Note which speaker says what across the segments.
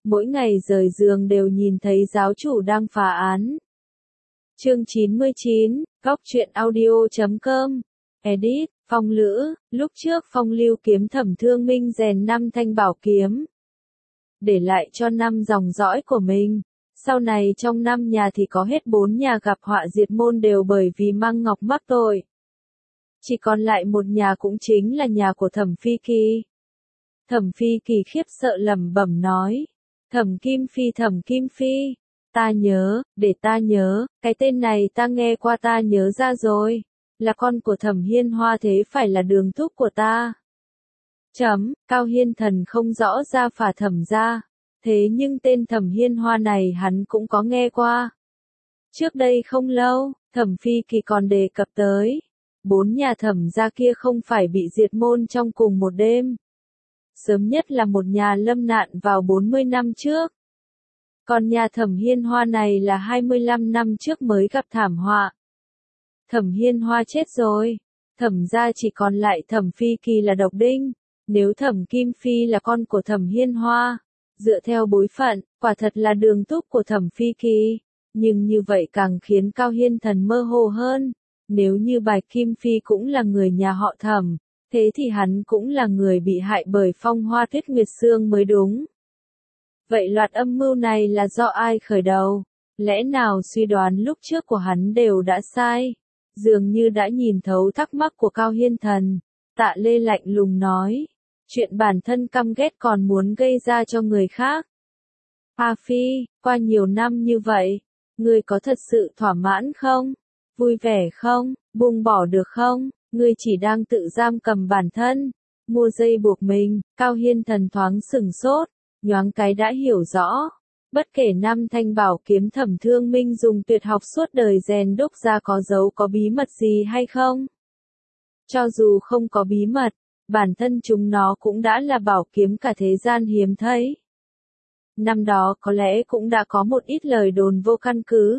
Speaker 1: mỗi ngày rời giường đều nhìn thấy giáo chủ đang phá án. Chương 99, Góc truyện audio.com. Edit, Phong Lữ, lúc trước Phong lưu kiếm Thẩm Thương Minh rèn 5 thanh bảo kiếm, để lại cho 5 dòng dõi của mình. Sau này trong 5 nhà thì có hết 4 nhà gặp họa diệt môn đều bởi vì mang ngọc mắc tội. Chỉ còn lại một nhà cũng chính là nhà của Thẩm Phi Kỳ. Thẩm Phi Kỳ khiếp sợ lẩm bẩm nói. Thẩm Kim Phi, ta nhớ, để ta nhớ, cái tên này ta nghe qua ta nhớ ra rồi. Là con của Thẩm Hiên Hoa thế phải là đường thúc của ta. Cao Hiên Thần không rõ ra phả Thẩm gia. Thế nhưng tên Thẩm Hiên Hoa này hắn cũng có nghe qua. Trước đây không lâu, Thẩm Phi Kỳ còn đề cập tới. 4 nhà Thẩm gia kia không phải bị diệt môn trong cùng một đêm. Sớm nhất là một nhà lâm nạn vào 40 năm trước. Còn nhà Thẩm Hiên Hoa này là 25 năm trước mới gặp thảm họa. Thẩm Hiên Hoa chết rồi. Thẩm gia chỉ còn lại Thẩm Phi Kỳ là độc đinh. Nếu Thẩm Kim Phi là con của Thẩm Hiên Hoa, dựa theo bối phận, quả thật là đường thúc của Thẩm Phi Kỳ. Nhưng như vậy càng khiến Cao Hiên Thần mơ hồ hơn. Nếu như Bạch Kim Phi cũng là người nhà họ Thẩm, thế thì hắn cũng là người bị hại bởi phong hoa tuyết nguyệt xương mới đúng. Vậy loạt âm mưu này là do ai khởi đầu? Lẽ nào suy đoán lúc trước của hắn đều đã sai? Dường như đã nhìn thấu thắc mắc của Cao Hiên Thần, Tạ Lê lạnh lùng nói. Chuyện bản thân căm ghét còn muốn gây ra cho người khác. A Phi, qua nhiều năm như vậy, ngươi có thật sự thỏa mãn không? Vui vẻ không? Buông bỏ được không? Ngươi chỉ đang tự giam cầm bản thân, mua dây buộc mình. Cao Hiên Thần thoáng sửng sốt, nhoáng cái đã hiểu rõ. Bất kể 5 thanh bảo kiếm Thẩm Thương Minh dùng tuyệt học suốt đời rèn đúc ra có dấu có bí mật gì hay không? Cho dù không có bí mật, bản thân chúng nó cũng đã là bảo kiếm cả thế gian hiếm thấy. Năm đó có lẽ cũng đã có một ít lời đồn vô căn cứ.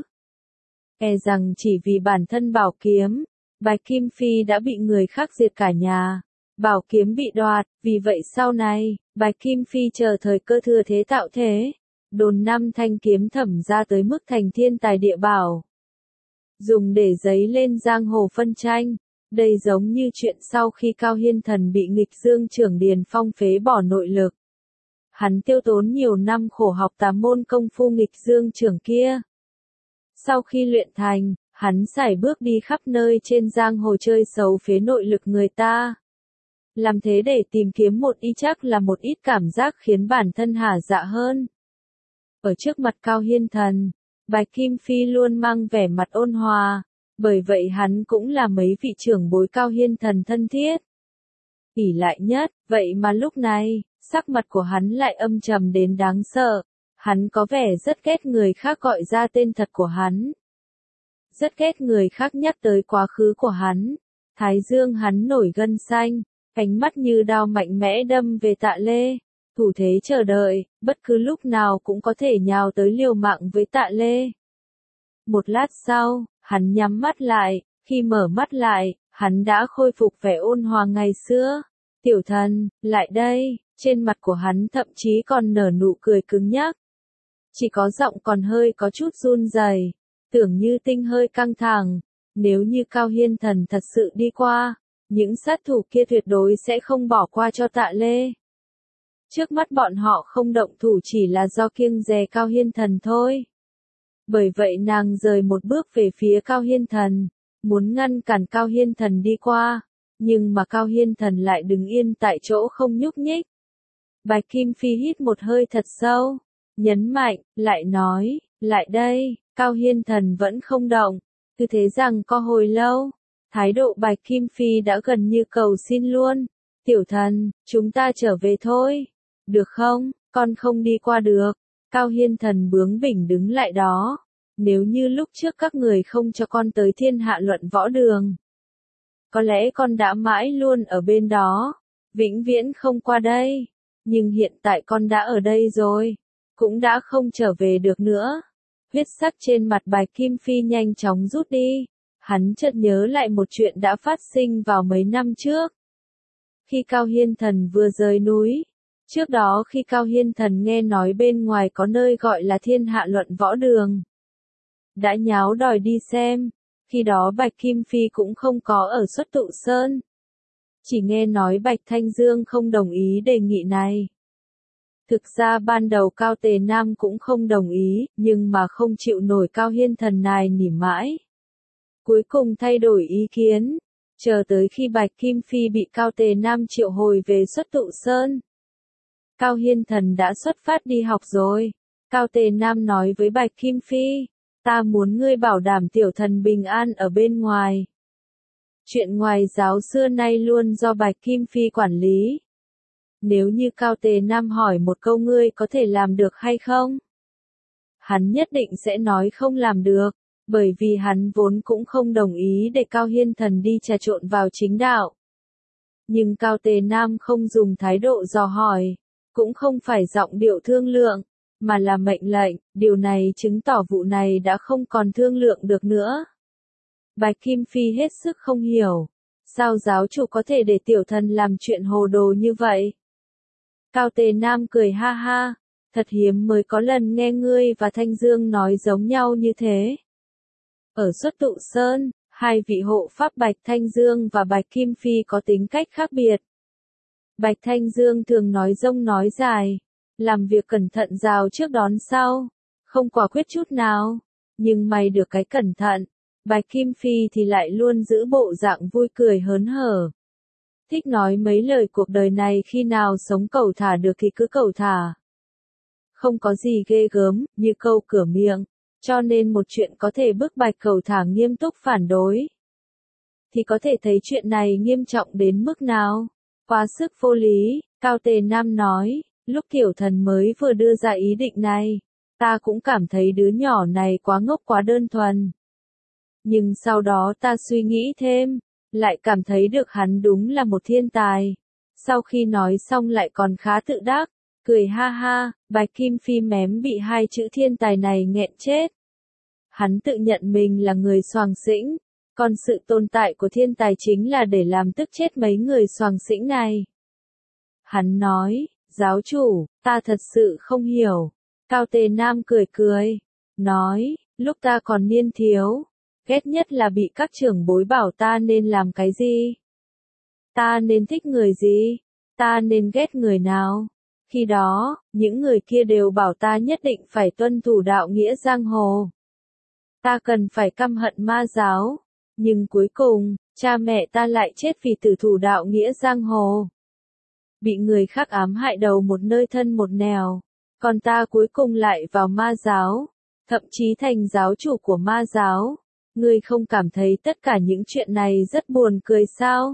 Speaker 1: E rằng chỉ vì bản thân bảo kiếm, Bạch Kim Phi đã bị người khác diệt cả nhà. Bảo kiếm bị đoạt, vì vậy sau này, Bạch Kim Phi chờ thời cơ thừa thế tạo thế. Đồn 5 thanh kiếm Thẩm ra tới mức thành thiên tài địa bảo. Dùng để dấy lên giang hồ phân tranh. Đây giống như chuyện sau khi Cao Hiên Thần bị nghịch dương trưởng Điền Phong phế bỏ nội lực. Hắn tiêu tốn nhiều năm khổ học 8 môn công phu nghịch dương trưởng kia. Sau khi luyện thành, hắn sải bước đi khắp nơi trên giang hồ chơi xấu phế nội lực người ta. Làm thế để tìm kiếm một ý chắc là một ít cảm giác khiến bản thân hả dạ hơn. Ở trước mặt Cao Hiên Thần, Bạch Kim Phi luôn mang vẻ mặt ôn hòa, bởi vậy hắn cũng là mấy vị trưởng bối Cao Hiên Thần thân thiết. Ỷ lại nhất, vậy mà lúc này, sắc mặt của hắn lại âm trầm đến đáng sợ. Hắn có vẻ rất ghét người khác gọi ra tên thật của hắn. Rất ghét người khác nhắc tới quá khứ của hắn. Thái dương hắn nổi gân xanh, ánh mắt như đao mạnh mẽ đâm về Tạ Lê. Thủ thế chờ đợi, bất cứ lúc nào cũng có thể nhào tới liều mạng với Tạ Lê. Một lát sau, hắn nhắm mắt lại, khi mở mắt lại, hắn đã khôi phục vẻ ôn hòa ngày xưa. Tiểu thần, lại đây, trên mặt của hắn thậm chí còn nở nụ cười cứng nhắc. Chỉ có giọng còn hơi có chút run rẩy, tưởng như tinh hơi căng thẳng. Nếu như Cao Hiên Thần thật sự đi qua, những sát thủ kia tuyệt đối sẽ không bỏ qua cho Tạ Lê. Trước mắt bọn họ không động thủ chỉ là do kiêng dè Cao Hiên Thần thôi. Bởi vậy nàng rời một bước về phía Cao Hiên Thần, muốn ngăn cản Cao Hiên Thần đi qua, nhưng mà Cao Hiên Thần lại đứng yên tại chỗ không nhúc nhích. Bạch Kim Phi hít một hơi thật sâu, nhấn mạnh, lại nói, lại đây. Cao Hiên Thần vẫn không động, cứ thế rằng có hồi lâu, thái độ Bạch Kim Phi đã gần như cầu xin luôn. Tiểu thần, chúng ta trở về thôi. Được không, con không đi qua được. Cao Hiên Thần bướng bỉnh đứng lại đó. Nếu như lúc trước các người không cho con tới thiên hạ luận võ đường, có lẽ con đã mãi luôn ở bên đó, vĩnh viễn không qua đây. Nhưng hiện tại con đã ở đây rồi, cũng đã không trở về được nữa. Huyết sắc trên mặt Bạch Kim Phi nhanh chóng rút đi. Hắn chợt nhớ lại một chuyện đã phát sinh vào mấy năm trước. Khi Cao Hiên Thần vừa rời núi, Trước đó khi Cao Hiên Thần nghe nói bên ngoài có nơi gọi là Thiên Hạ Luận Võ Đường, đã nháo đòi đi xem. Khi đó Bạch Kim Phi cũng không có ở Xuất Tụ Sơn. Chỉ nghe nói Bạch Thanh Dương không đồng ý đề nghị này. Thực ra ban đầu Cao Tề Nam cũng không đồng ý, nhưng mà không chịu nổi Cao Hiên Thần nài nỉ mãi. Cuối cùng thay đổi ý kiến, chờ tới khi Bạch Kim Phi bị Cao Tề Nam triệu hồi về Xuất Tụ Sơn. Cao Hiên Thần đã xuất phát đi học rồi. Cao Tề Nam nói với Bạch Kim Phi, ta muốn ngươi bảo đảm tiểu thần bình an ở bên ngoài. Chuyện ngoài giáo xưa nay luôn do Bạch Kim Phi quản lý. Nếu như Cao Tề Nam hỏi một câu ngươi có thể làm được hay không? Hắn nhất định sẽ nói không làm được, bởi vì hắn vốn cũng không đồng ý để Cao Hiên Thần đi trà trộn vào chính đạo. Nhưng Cao Tề Nam không dùng thái độ dò hỏi, cũng không phải giọng điệu thương lượng, mà là mệnh lệnh, điều này chứng tỏ vụ này đã không còn thương lượng được nữa. Bạch Kim Phi hết sức không hiểu, sao giáo chủ có thể để tiểu thần làm chuyện hồ đồ như vậy? Cao Tề Nam cười ha ha, thật hiếm mới có lần nghe ngươi và Thanh Dương nói giống nhau như thế. Ở Xuất Tụ Sơn, hai vị hộ pháp Bạch Thanh Dương và Bạch Kim Phi có tính cách khác biệt. Bạch Thanh Dương thường nói dông nói dài, làm việc cẩn thận rào trước đón sau, không quả quyết chút nào, nhưng may được cái cẩn thận. Bạch Kim Phi thì lại luôn giữ bộ dạng vui cười hớn hở. Thích nói mấy lời cuộc đời này khi nào sống cẩu thả được thì cứ cẩu thả. Không có gì ghê gớm, như câu cửa miệng, cho nên một chuyện có thể bức Bạch cẩu thả nghiêm túc phản đối. Thì có thể thấy chuyện này nghiêm trọng đến mức nào. Quá sức vô lý, Cao Tề Nam nói, lúc tiểu thần mới vừa đưa ra ý định này, ta cũng cảm thấy đứa nhỏ này quá ngốc quá đơn thuần. Nhưng sau đó ta suy nghĩ thêm, lại cảm thấy được hắn đúng là một thiên tài. Sau khi nói xong lại còn khá tự đắc, cười ha ha, Bạch Kim Phi mém bị hai chữ thiên tài này nghẹn chết. Hắn tự nhận mình là người xoàng xĩnh, còn sự tồn tại của thiên tài chính là để làm tức chết mấy người xoàng xĩnh này. Hắn nói, giáo chủ, ta thật sự không hiểu. Cao Tề Nam cười cười, nói, lúc ta còn niên thiếu, ghét nhất là bị các trưởng bối bảo ta nên làm cái gì. Ta nên thích người gì, ta nên ghét người nào. Khi đó, những người kia đều bảo ta nhất định phải tuân thủ đạo nghĩa giang hồ. Ta cần phải căm hận ma giáo. Nhưng cuối cùng, cha mẹ ta lại chết vì tử thủ đạo nghĩa giang hồ. Bị người khác ám hại đầu một nơi thân một nẻo. Còn ta cuối cùng lại vào ma giáo. Thậm chí thành giáo chủ của ma giáo. Ngươi không cảm thấy tất cả những chuyện này rất buồn cười sao?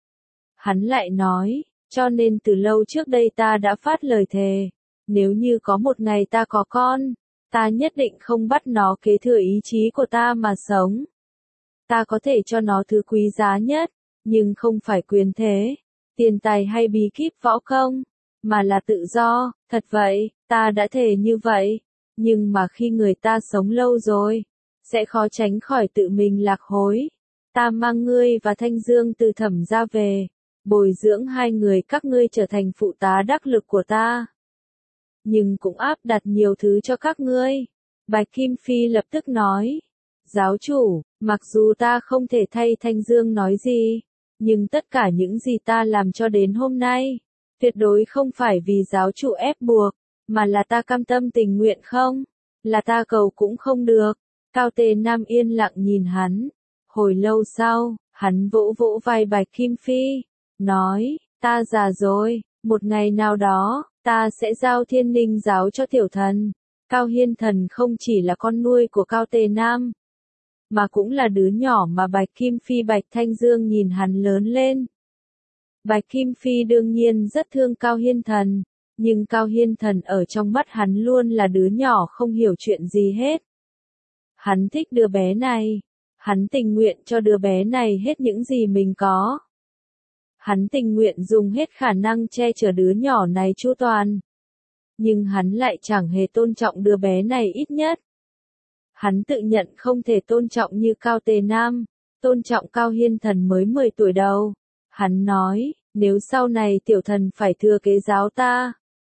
Speaker 1: Hắn lại nói, cho nên từ lâu trước đây ta đã phát lời thề. Nếu như có một ngày ta có con, ta nhất định không bắt nó kế thừa ý chí của ta mà sống. Ta có thể cho nó thứ quý giá nhất, nhưng không phải quyền thế, tiền tài hay bí kíp võ công, mà là tự do. Thật vậy, ta đã thề như vậy, nhưng mà khi người ta sống lâu rồi, sẽ khó tránh khỏi tự mình lạc hối. Ta mang ngươi và Thanh Dương từ Thẩm ra về, bồi dưỡng hai người các ngươi trở thành phụ tá đắc lực của ta. Nhưng cũng áp đặt nhiều thứ cho các ngươi. Bạch Kim Phi lập tức nói, giáo chủ, mặc dù ta không thể thay Thanh Dương nói gì, nhưng tất cả những gì ta làm cho đến hôm nay, tuyệt đối không phải vì giáo chủ ép buộc, mà là ta cam tâm tình nguyện không, là ta cầu cũng không được. Cao Tề Nam yên lặng nhìn hắn, hồi lâu sau, hắn vỗ vỗ vai Bạch Kim Phi, nói, ta già rồi, một ngày nào đó, ta sẽ giao Thiên Ninh giáo cho tiểu thần. Cao Hiên Thần không chỉ là con nuôi của Cao Tề Nam, mà cũng là đứa nhỏ mà Bạch Kim Phi Bạch Thanh Dương nhìn hắn lớn lên. Bạch Kim Phi đương nhiên rất thương Cao Hiên Thần, nhưng Cao Hiên Thần ở trong mắt hắn luôn là đứa nhỏ không hiểu chuyện gì hết. Hắn thích đứa bé này, hắn tình nguyện cho đứa bé này hết những gì mình có. Hắn tình nguyện dùng hết khả năng che chở đứa nhỏ này chu toàn. Nhưng hắn lại chẳng hề tôn trọng đứa bé này ít nhất. Hắn tự nhận không thể tôn trọng như Cao Tề Nam, tôn trọng Cao Hiên Thần mới 10 tuổi đầu. Hắn nói, nếu sau này tiểu thần phải thừa kế giáo ta,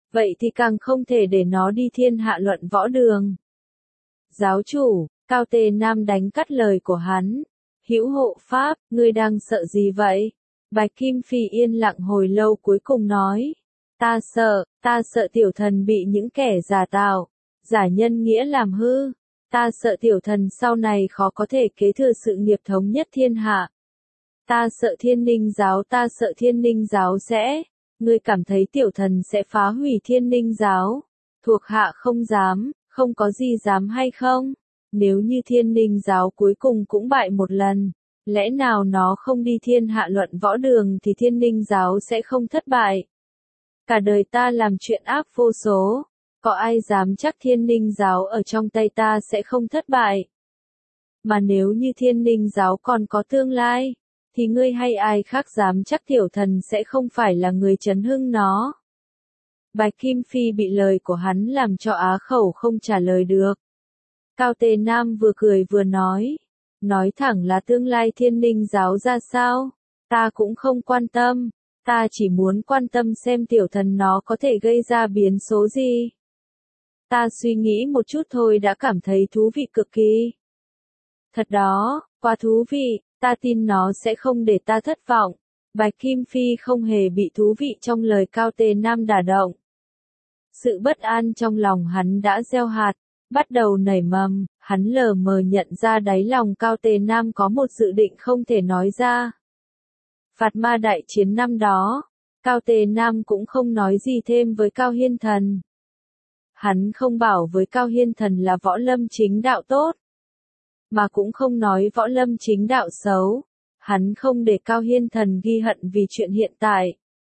Speaker 1: vậy thì càng không thể để nó đi thiên hạ luận võ đường. Giáo chủ, Cao Tề Nam đánh cắt lời của hắn. Hữu hộ pháp, ngươi đang sợ gì vậy? Bạch Kim Phi yên lặng hồi lâu cuối cùng nói. Ta sợ tiểu thần bị những kẻ giả tạo, giả nhân nghĩa làm hư. Ta sợ tiểu thần sau này khó có thể kế thừa sự nghiệp thống nhất thiên hạ. Ta sợ Thiên Ninh giáo sẽ. Ngươi cảm thấy tiểu thần sẽ phá hủy Thiên Ninh giáo? Thuộc hạ không dám, không có gì dám hay không? Nếu như Thiên Ninh giáo cuối cùng cũng bại một lần, lẽ nào nó không đi thiên hạ luận võ đường thì Thiên Ninh giáo sẽ không thất bại? Cả đời ta làm chuyện ác vô số, có ai dám chắc Thiên Ninh giáo ở trong tay ta sẽ không thất bại? Mà nếu như Thiên Ninh giáo còn có tương lai, thì ngươi hay ai khác dám chắc tiểu thần sẽ không phải là người chấn hưng nó? Bạch Kim Phi bị lời của hắn làm cho á khẩu không trả lời được. Cao Tề Nam vừa cười vừa nói thẳng là tương lai Thiên Ninh giáo ra sao, ta cũng không quan tâm, ta chỉ muốn quan tâm xem tiểu thần nó có thể gây ra biến số gì. Ta suy nghĩ một chút thôi đã cảm thấy thú vị cực kỳ. Thật đó, quá thú vị, ta tin nó sẽ không để ta thất vọng. Bạch Kim Phi không hề bị thú vị trong lời Cao Tề Nam đả động. Sự bất an trong lòng hắn đã gieo hạt, bắt đầu nảy mầm, hắn lờ mờ nhận ra đáy lòng Cao Tề Nam có một dự định không thể nói ra. Phạt Ma đại chiến năm đó, Cao Tề Nam cũng không nói gì thêm với Cao Hiên Thần. Hắn không bảo với Cao Hiên Thần là võ lâm chính đạo tốt, mà cũng không nói võ lâm chính đạo xấu. Hắn không để Cao Hiên Thần ghi hận vì chuyện hiện tại.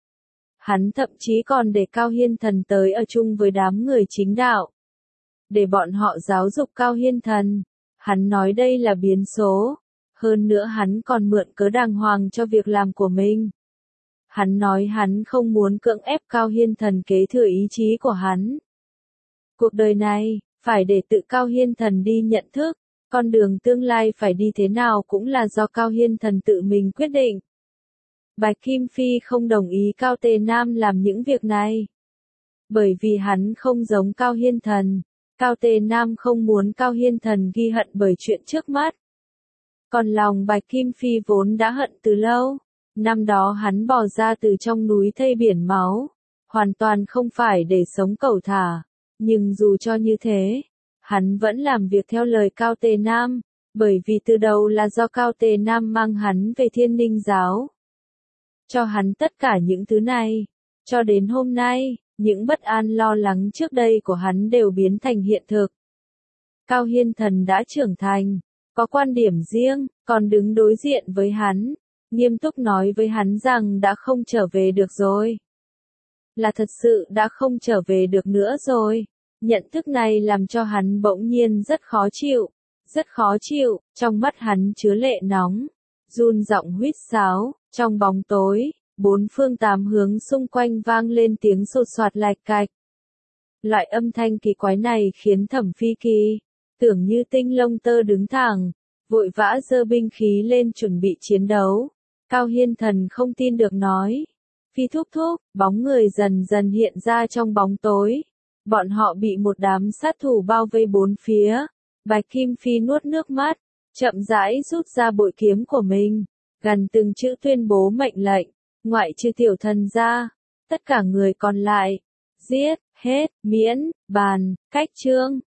Speaker 1: Hắn thậm chí còn để Cao Hiên Thần tới ở chung với đám người chính đạo, để bọn họ giáo dục Cao Hiên Thần. Hắn nói đây là biến số. Hơn nữa hắn còn mượn cớ đàng hoàng cho việc làm của mình. Hắn nói hắn không muốn cưỡng ép Cao Hiên Thần kế thừa ý chí của hắn. Cuộc đời này, phải để tự Cao Hiên Thần đi nhận thức, con đường tương lai phải đi thế nào cũng là do Cao Hiên Thần tự mình quyết định. Bạch Kim Phi không đồng ý Cao Tề Nam làm những việc này. Bởi vì hắn không giống Cao Hiên Thần. Cao Tề Nam không muốn Cao Hiên Thần ghi hận bởi chuyện trước mắt. Còn lòng Bạch Kim Phi vốn đã hận từ lâu. Năm đó hắn bỏ ra từ trong núi thây biển máu. Hoàn toàn không phải để sống cẩu thả. Nhưng dù cho như thế, hắn vẫn làm việc theo lời Cao Tề Nam. Bởi vì từ đầu là do Cao Tề Nam mang hắn về Thiên Ninh giáo. Cho hắn tất cả những thứ này. Cho đến hôm nay, những bất an lo lắng trước đây của hắn đều biến thành hiện thực. Cao Hiên Thần đã trưởng thành, có quan điểm riêng, còn đứng đối diện với hắn, nghiêm túc nói với hắn rằng đã không trở về được rồi. Là thật sự đã không trở về được nữa rồi. Nhận thức này làm cho hắn bỗng nhiên rất khó chịu, trong mắt hắn chứa lệ nóng, run giọng huýt sáo, trong bóng tối, bốn phương tám hướng xung quanh vang lên tiếng sột soạt lạch cạch. Loại âm thanh kỳ quái này khiến Thẩm Phi Kỳ, tưởng như tinh lông tơ đứng thẳng, vội vã giơ binh khí lên chuẩn bị chiến đấu. Cao Hiên Thần không tin được nói. Phi thúc thúc, bóng người dần dần hiện ra trong bóng tối. Bọn họ bị một đám sát thủ bao vây bốn phía. Bạch Kim Phi nuốt nước mắt, chậm rãi rút ra bội kiếm của mình, gần từng chữ tuyên bố mệnh lệnh, ngoại trừ tiểu thần ra, tất cả người còn lại, giết, hết, miễn, bàn, cách chương.